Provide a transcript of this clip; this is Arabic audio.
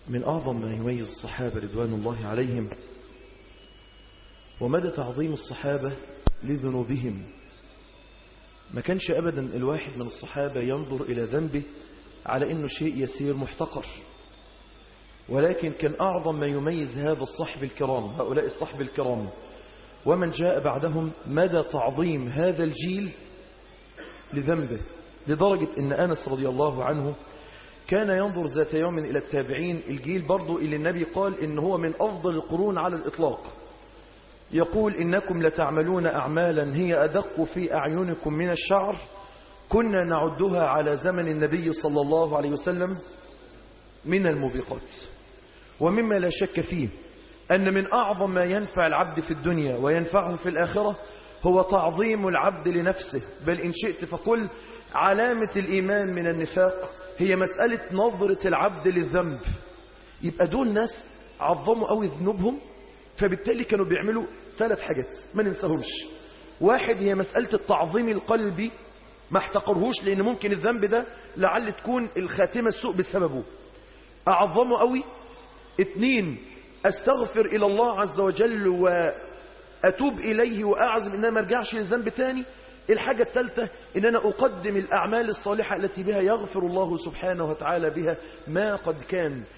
من أعظم ما يميز الصحابة رضوان الله عليهم ومدى تعظيم الصحابة لذنوبهم. ما كانش أبدا الواحد من الصحابة ينظر إلى ذنبه على إنه شيء يسير محتقر، ولكن كان أعظم ما يميز هذا الصحب الكرام، هؤلاء الصحب الكرام ومن جاء بعدهم مدى تعظيم هذا الجيل لذنبه، لدرجة إن أنس رضي الله عنه كان ينظر ذات يوم إلى التابعين، الجيل برضو اللي النبي قال إن هو من أفضل القرون على الإطلاق، يقول إنكم لتعملون أعمالا هي أدق في أعينكم من الشعر كنا نعدها على زمن النبي صلى الله عليه وسلم من الموبقات. ومما لا شك فيه أن من أعظم ما ينفع العبد في الدنيا وينفعه في الآخرة هو تعظيم العبد لنفسه، بل إن شئت فقل علامة الإيمان من النفاق هي مسألة نظرة العبد للذنب. يبقى دول ناس عظموا قوي ذنوبهم، فبالتالي كانوا بيعملوا 3 حاجات ما ننساهمش. 1 هي مسألة التعظيم القلبي، ما احتقرهوش لأن ممكن الذنب ده لعل تكون الخاتمة السوء بسببه، أعظمه قوي. 2 أستغفر إلى الله عز وجل وأتوب إليه وأعزم إن أنا ما ارجعش للذنب تاني. الحاجة الثالثة إن أنا أقدم الأعمال الصالحة التي بها يغفر الله سبحانه وتعالى بها ما قد كان.